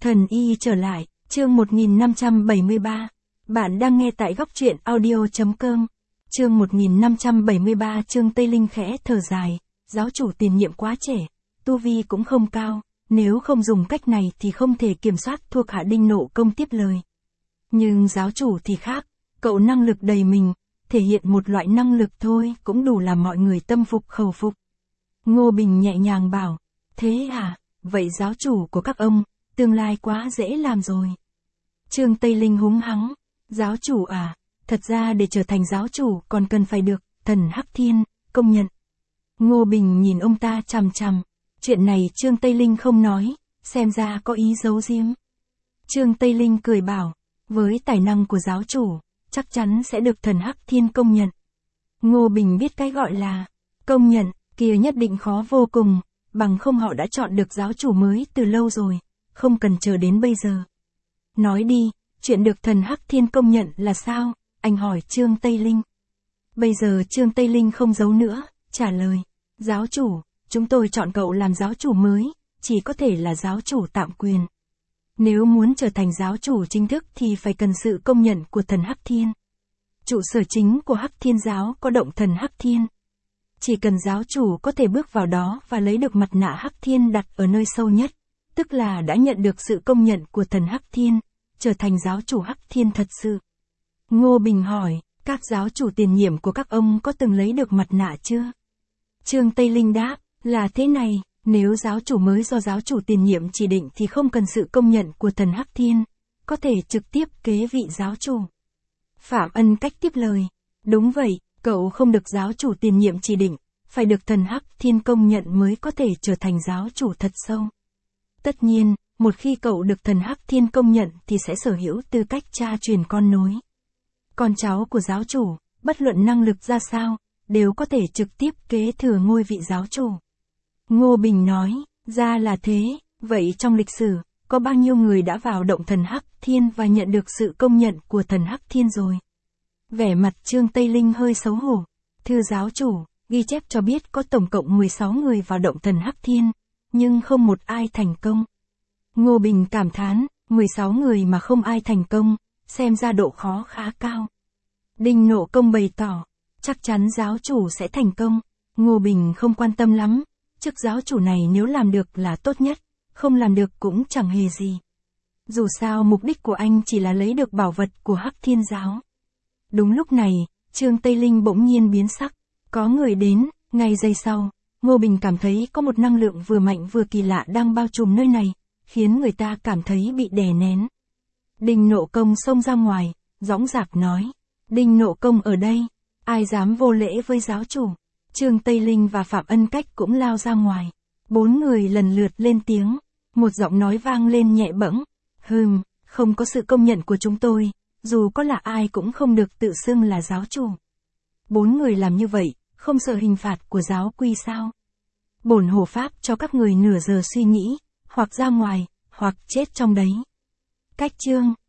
Thần y trở lại, chương 1573. Bạn đang nghe tại góc truyện audio.com. Chương 1573. Trương Tây Linh khẽ thở dài, giáo chủ tiền nhiệm quá trẻ, tu vi cũng không cao, nếu không dùng cách này thì không thể kiểm soát thuộc hạ. Đinh Nộ Công tiếp lời. Nhưng giáo chủ thì khác, cậu năng lực đầy mình, thể hiện một loại năng lực thôi cũng đủ làm mọi người tâm phục khẩu phục. Ngô Bình nhẹ nhàng bảo, thế à, vậy giáo chủ của các ông, tương lai quá dễ làm rồi. Trương Tây Linh húng hắng, giáo chủ à, thật ra để trở thành giáo chủ còn cần phải được thần Hắc Thiên công nhận. Ngô Bình nhìn ông ta chằm chằm, chuyện này Trương Tây Linh không nói, xem ra có ý giấu giếm. Trương Tây Linh cười bảo, với tài năng của giáo chủ, chắc chắn sẽ được thần Hắc Thiên công nhận. Ngô Bình biết cái gọi là công nhận, kia nhất định khó vô cùng, bằng không họ đã chọn được giáo chủ mới từ lâu rồi, không cần chờ đến bây giờ. Nói đi, chuyện được thần Hắc Thiên công nhận là sao? Anh hỏi Trương Tây Linh. Bây giờ Trương Tây Linh không giấu nữa, trả lời, giáo chủ, chúng tôi chọn cậu làm giáo chủ mới, chỉ có thể là giáo chủ tạm quyền. Nếu muốn trở thành giáo chủ chính thức thì phải cần sự công nhận của thần Hắc Thiên. Trụ sở chính của Hắc Thiên giáo có động thần Hắc Thiên. Chỉ cần giáo chủ có thể bước vào đó và lấy được mặt nạ Hắc Thiên đặt ở nơi sâu nhất, tức là đã nhận được sự công nhận của thần Hắc Thiên, trở thành giáo chủ Hắc Thiên thật sự. Ngô Bình hỏi, các giáo chủ tiền nhiệm của các ông có từng lấy được mặt nạ chưa? Trương Tây Linh đáp, là thế này, nếu giáo chủ mới do giáo chủ tiền nhiệm chỉ định thì không cần sự công nhận của thần Hắc Thiên, có thể trực tiếp kế vị giáo chủ. Phạm Ân Cách tiếp lời, đúng vậy, cậu không được giáo chủ tiền nhiệm chỉ định, phải được thần Hắc Thiên công nhận mới có thể trở thành giáo chủ thật sâu. Tất nhiên, một khi cậu được thần Hắc Thiên công nhận thì sẽ sở hữu tư cách cha truyền con nối. Con cháu của giáo chủ, bất luận năng lực ra sao, đều có thể trực tiếp kế thừa ngôi vị giáo chủ. Ngô Bình nói, ra là thế, vậy trong lịch sử, có bao nhiêu người đã vào động thần Hắc Thiên và nhận được sự công nhận của thần Hắc Thiên rồi? Vẻ mặt Trương Tây Linh hơi xấu hổ. Thưa giáo chủ, ghi chép cho biết có tổng cộng 16 người vào động thần Hắc Thiên, nhưng không một ai thành công. Ngô Bình cảm thán, 16 người mà không ai thành công, xem ra độ khó khá cao. Đinh Nộ Công bày tỏ, chắc chắn giáo chủ sẽ thành công. Ngô Bình không quan tâm lắm, chức giáo chủ này nếu làm được là tốt nhất, không làm được cũng chẳng hề gì. Dù sao mục đích của anh chỉ là lấy được bảo vật của Hắc Thiên giáo. Đúng lúc này, Trương Tây Linh bỗng nhiên biến sắc, có người đến, ngay giây sau, Ngô Bình cảm thấy có một năng lượng vừa mạnh vừa kỳ lạ đang bao trùm nơi này, khiến người ta cảm thấy bị đè nén. Đinh Nộ Công xông ra ngoài, dõng dạc nói, Đinh Nộ Công ở đây, ai dám vô lễ với giáo chủ? Trương Tây Linh và Phạm Ân Cách cũng lao ra ngoài, 4 người lần lượt lên tiếng, một giọng nói vang lên nhẹ bẫng, không có sự công nhận của chúng tôi, dù có là ai cũng không được tự xưng là giáo chủ. 4 người làm như vậy, không sợ hình phạt của giáo quy sao? Bổn hộ pháp cho các người nửa giờ suy nghĩ, hoặc ra ngoài, hoặc chết trong đấy. Cách chương